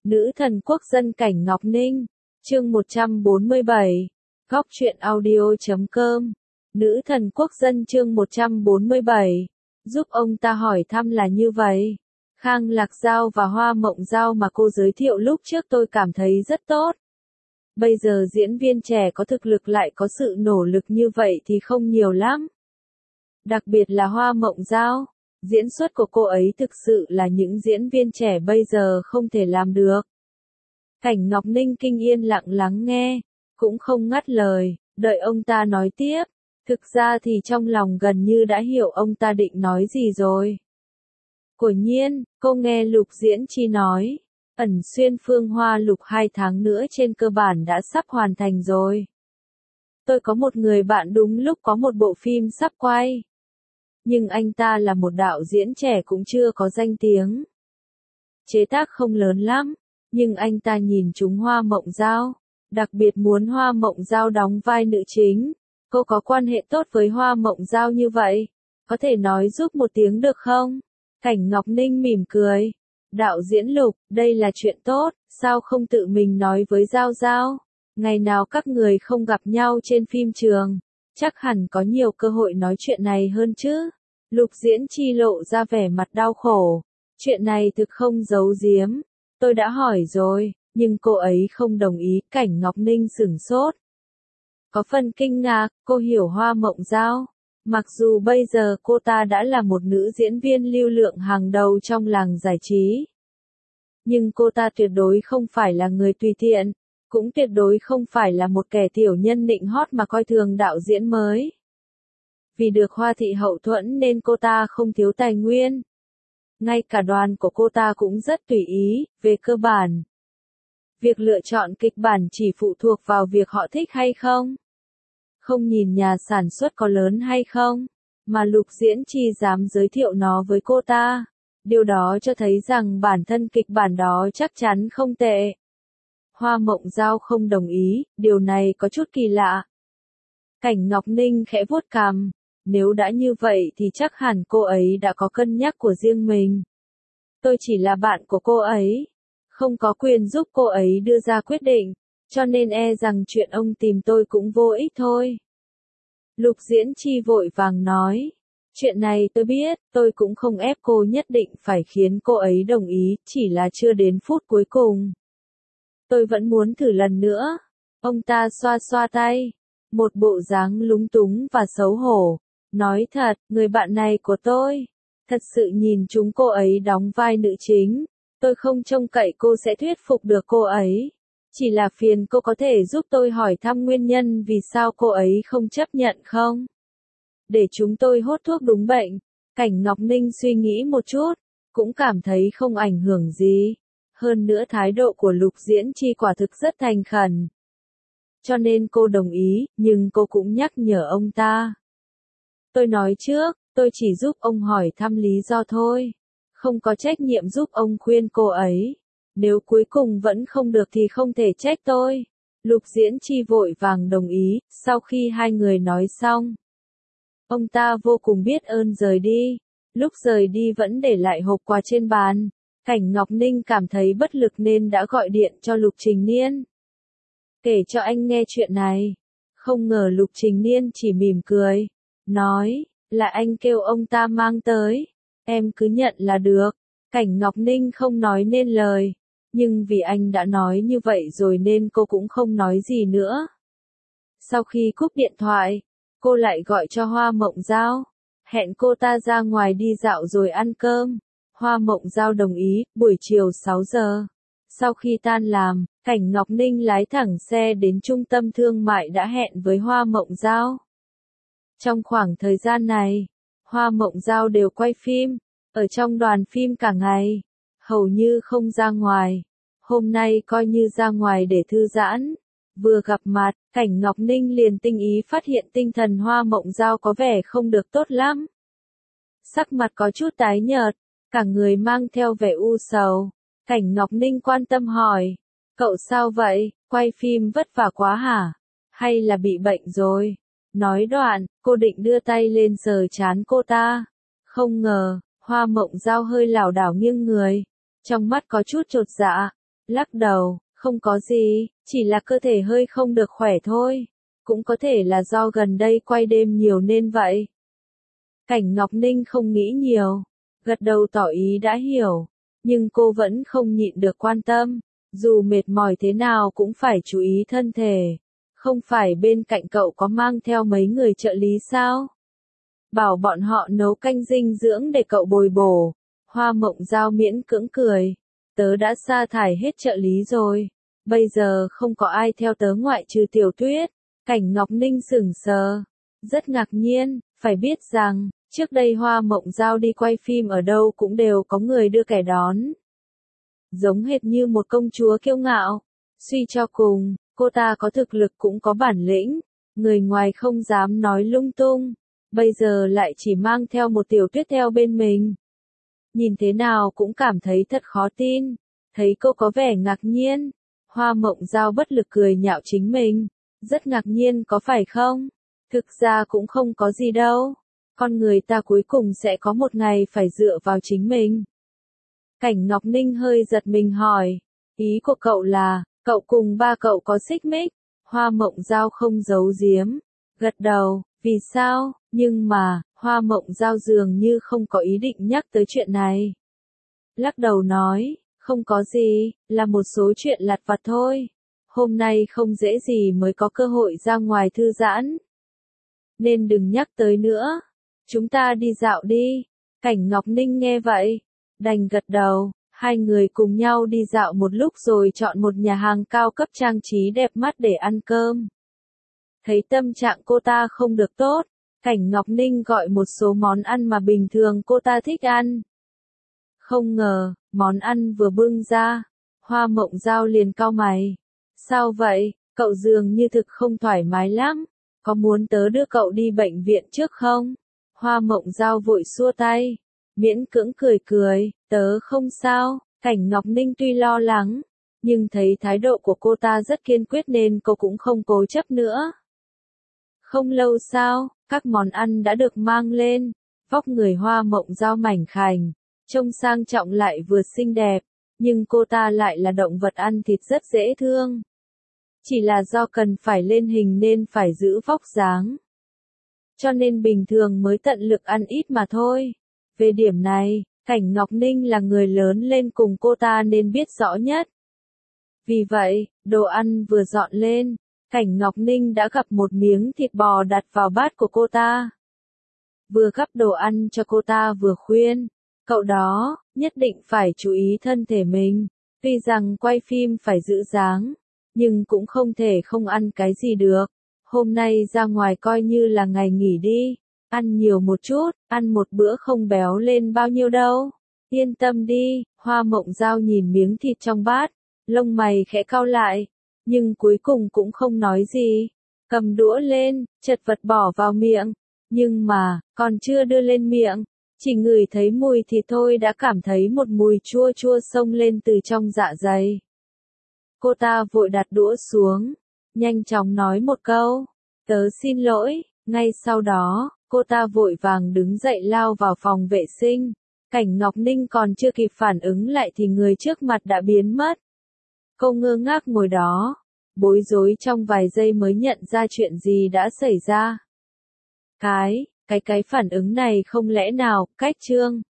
Nữ thần quốc dân Cảnh Ngọc Ninh, chương 147, góc truyện audio.com. Nữ thần quốc dân chương 147, giúp ông ta hỏi thăm là như vậy. Khang Lạc Giao và Hoa Mộng Giao mà cô giới thiệu lúc trước tôi cảm thấy rất tốt. Bây giờ diễn viên trẻ có thực lực lại có sự nỗ lực như vậy thì không nhiều lắm. Đặc biệt là Hoa Mộng Giao, diễn xuất của cô ấy thực sự là những diễn viên trẻ bây giờ không thể làm được. Cảnh Ngọc Ninh kinh yên lặng lắng nghe, cũng không ngắt lời, đợi ông ta nói tiếp. Thực ra thì trong lòng gần như đã hiểu ông ta định nói gì rồi. Quả nhiên, cô nghe Lục Diễn Chi nói, ẩn xuyên Phương Hoa Lục 2 tháng nữa trên cơ bản đã sắp hoàn thành rồi. Tôi có một người bạn đúng lúc có một bộ phim sắp quay. Nhưng anh ta là một đạo diễn trẻ cũng chưa có danh tiếng. Chế tác không lớn lắm, nhưng anh ta nhìn trúng Hoa Mộng Giao, đặc biệt muốn Hoa Mộng Giao đóng vai nữ chính. Cô có quan hệ tốt với Hoa Mộng Giao như vậy, có thể nói giúp một tiếng được không? Cảnh Ngọc Ninh mỉm cười. Đạo diễn Lục, đây là chuyện tốt, sao không tự mình nói với Giao Giao? Ngày nào các người không gặp nhau trên phim trường, chắc hẳn có nhiều cơ hội nói chuyện này hơn chứ. Lục Diễn Chi lộ ra vẻ mặt đau khổ. Chuyện này thực không giấu giếm. Tôi đã hỏi rồi, nhưng cô ấy không đồng ý. Cảnh Ngọc Ninh sửng sốt. Có phần kinh ngạc, cô hiểu Hoa Mộng Giao. Mặc dù bây giờ cô ta đã là một nữ diễn viên lưu lượng hàng đầu trong làng giải trí. Nhưng cô ta tuyệt đối không phải là người tùy tiện, cũng tuyệt đối không phải là một kẻ tiểu nhân nịnh hót mà coi thường đạo diễn mới. Vì được Hoa thị hậu thuẫn nên cô ta không thiếu tài nguyên. Ngay cả đoàn của cô ta cũng rất tùy ý, về cơ bản. Việc lựa chọn kịch bản chỉ phụ thuộc vào việc họ thích hay không. Không nhìn nhà sản xuất có lớn hay không, mà Lục Diễn Chi dám giới thiệu nó với cô ta. Điều đó cho thấy rằng bản thân kịch bản đó chắc chắn không tệ. Hoa Mộng Giao không đồng ý, điều này có chút kỳ lạ. Cảnh Ngọc Ninh khẽ vuốt cằm, nếu đã như vậy thì chắc hẳn cô ấy đã có cân nhắc của riêng mình. Tôi chỉ là bạn của cô ấy, không có quyền giúp cô ấy đưa ra quyết định, cho nên e rằng chuyện ông tìm tôi cũng vô ích thôi. Lục Diễn Chi vội vàng nói, chuyện này tôi biết, tôi cũng không ép cô nhất định phải khiến cô ấy đồng ý, chỉ là chưa đến phút cuối cùng. Tôi vẫn muốn thử lần nữa. Ông ta xoa xoa tay, một bộ dáng lúng túng và xấu hổ, nói thật, người bạn này của tôi, thật sự nhìn chúng cô ấy đóng vai nữ chính, tôi không trông cậy cô sẽ thuyết phục được cô ấy. Chỉ là phiền cô có thể giúp tôi hỏi thăm nguyên nhân vì sao cô ấy không chấp nhận không? Để chúng tôi hốt thuốc đúng bệnh. Cảnh Ngọc Ninh suy nghĩ một chút, cũng cảm thấy không ảnh hưởng gì. Hơn nữa thái độ của Lục Diễn Chi quả thực rất thành khẩn. Cho nên cô đồng ý, nhưng cô cũng nhắc nhở ông ta. Tôi nói trước, tôi chỉ giúp ông hỏi thăm lý do thôi. Không có trách nhiệm giúp ông khuyên cô ấy. Nếu cuối cùng vẫn không được thì không thể trách tôi. Lục Diễn Chi vội vàng đồng ý, sau khi hai người nói xong. Ông ta vô cùng biết ơn rời đi. Lúc rời đi vẫn để lại hộp quà trên bàn. Cảnh Ngọc Ninh cảm thấy bất lực nên đã gọi điện cho Lục Trình Niên. Kể cho anh nghe chuyện này. Không ngờ Lục Trình Niên chỉ mỉm cười. Nói, là anh kêu ông ta mang tới. Em cứ nhận là được. Cảnh Ngọc Ninh không nói nên lời. Nhưng vì anh đã nói như vậy rồi nên cô cũng không nói gì nữa. Sau khi cúp điện thoại, cô lại gọi cho Hoa Mộng Giao. Hẹn cô ta ra ngoài đi dạo rồi ăn cơm. Hoa Mộng Giao đồng ý, buổi chiều 6 giờ. Sau khi tan làm, Cảnh Ngọc Ninh lái thẳng xe đến trung tâm thương mại đã hẹn với Hoa Mộng Giao. Trong khoảng thời gian này, Hoa Mộng Giao đều quay phim, ở trong đoàn phim cả ngày, hầu như không ra ngoài. Hôm nay coi như ra ngoài để thư giãn. Vừa gặp mặt, Cảnh Ngọc Ninh liền tinh ý phát hiện tinh thần Hoa Mộng Giao có vẻ không được tốt lắm. Sắc mặt có chút tái nhợt, cả người mang theo vẻ u sầu. Cảnh Ngọc Ninh quan tâm hỏi, cậu sao vậy, quay phim vất vả quá hả? Hay là bị bệnh rồi? Nói đoạn, cô định đưa tay lên sờ trán cô ta. Không ngờ, Hoa Mộng Giao hơi lảo đảo nghiêng người, trong mắt có chút chột dạ. Lắc đầu, không có gì, chỉ là cơ thể hơi không được khỏe thôi. Cũng có thể là do gần đây quay đêm nhiều nên vậy. Cảnh Ngọc Ninh không nghĩ nhiều, gật đầu tỏ ý đã hiểu, nhưng cô vẫn không nhịn được quan tâm, dù mệt mỏi thế nào cũng phải chú ý thân thể. Không phải bên cạnh cậu có mang theo mấy người trợ lý sao? Bảo bọn họ nấu canh dinh dưỡng để cậu bồi bổ. Hoa Mộng Dao miễn cưỡng cười. Tớ đã sa thải hết trợ lý rồi. Bây giờ không có ai theo tớ ngoại trừ Tiểu Tuyết. Cảnh Ngọc Ninh sững sờ. Rất ngạc nhiên, phải biết rằng, trước đây Hoa Mộng Dao đi quay phim ở đâu cũng đều có người đưa kẻ đón. Giống hệt như một công chúa kiêu ngạo. Suy cho cùng, cô ta có thực lực cũng có bản lĩnh. Người ngoài không dám nói lung tung. Bây giờ lại chỉ mang theo một Tiểu Tuyết theo bên mình. Nhìn thế nào cũng cảm thấy thật khó tin. Thấy cô có vẻ ngạc nhiên. Hoa Mộng Dao bất lực cười nhạo chính mình. Rất ngạc nhiên có phải không? Thực ra cũng không có gì đâu. Con người ta cuối cùng sẽ có một ngày phải dựa vào chính mình. Cảnh Ngọc Ninh hơi giật mình hỏi. Ý của cậu là, cậu cùng ba cậu có xích mích? Hoa Mộng Dao không giấu giếm. Gật đầu, vì sao? Nhưng mà, Hoa Mộng Dao dường như không có ý định nhắc tới chuyện này. Lắc đầu nói, không có gì, là một số chuyện lặt vặt thôi. Hôm nay không dễ gì mới có cơ hội ra ngoài thư giãn. Nên đừng nhắc tới nữa. Chúng ta đi dạo đi. Cảnh Ngọc Ninh nghe vậy, đành gật đầu. Hai người cùng nhau đi dạo một lúc rồi chọn một nhà hàng cao cấp trang trí đẹp mắt để ăn cơm. Thấy tâm trạng cô ta không được tốt, Cảnh Ngọc Ninh gọi một số món ăn mà bình thường cô ta thích ăn. Không ngờ, món ăn vừa bưng ra, Hoa Mộng Dao liền cau mày. Sao vậy, cậu dường như thực không thoải mái lắm, có muốn tớ đưa cậu đi bệnh viện trước không? Hoa Mộng Dao vội xua tay, miễn cưỡng cười cười, tớ không sao. Cảnh Ngọc Ninh tuy lo lắng, nhưng thấy thái độ của cô ta rất kiên quyết nên cô cũng không cố chấp nữa. Không lâu sau, các món ăn đã được mang lên, vóc người Hoa Mộng Dao mảnh khảnh, trông sang trọng lại vừa xinh đẹp, nhưng cô ta lại là động vật ăn thịt rất dễ thương. Chỉ là do cần phải lên hình nên phải giữ vóc dáng. Cho nên bình thường mới tận lực ăn ít mà thôi. Về điểm này, Cảnh Ngọc Ninh là người lớn lên cùng cô ta nên biết rõ nhất. Vì vậy, đồ ăn vừa dọn lên, Cảnh Ngọc Ninh đã gặp một miếng thịt bò đặt vào bát của cô ta. Vừa gắp đồ ăn cho cô ta vừa khuyên, cậu đó, nhất định phải chú ý thân thể mình. Tuy rằng quay phim phải giữ dáng, nhưng cũng không thể không ăn cái gì được. Hôm nay ra ngoài coi như là ngày nghỉ đi. Ăn nhiều một chút, ăn một bữa không béo lên bao nhiêu đâu. Yên tâm đi, Hoa Mộng Dao nhìn miếng thịt trong bát, lông mày khẽ cau lại, nhưng cuối cùng cũng không nói gì. Cầm đũa lên, chật vật bỏ vào miệng, nhưng mà, còn chưa đưa lên miệng, chỉ ngửi thấy mùi thịt thôi đã cảm thấy một mùi chua chua xông lên từ trong dạ dày. Cô ta vội đặt đũa xuống, nhanh chóng nói một câu, tớ xin lỗi, ngay sau đó, cô ta vội vàng đứng dậy lao vào phòng vệ sinh. Cảnh Ngọc Ninh còn chưa kịp phản ứng lại thì người trước mặt đã biến mất. Cô ngơ ngác ngồi đó, bối rối trong vài giây mới nhận ra chuyện gì đã xảy ra. Cái phản ứng này không lẽ nào, cách trương,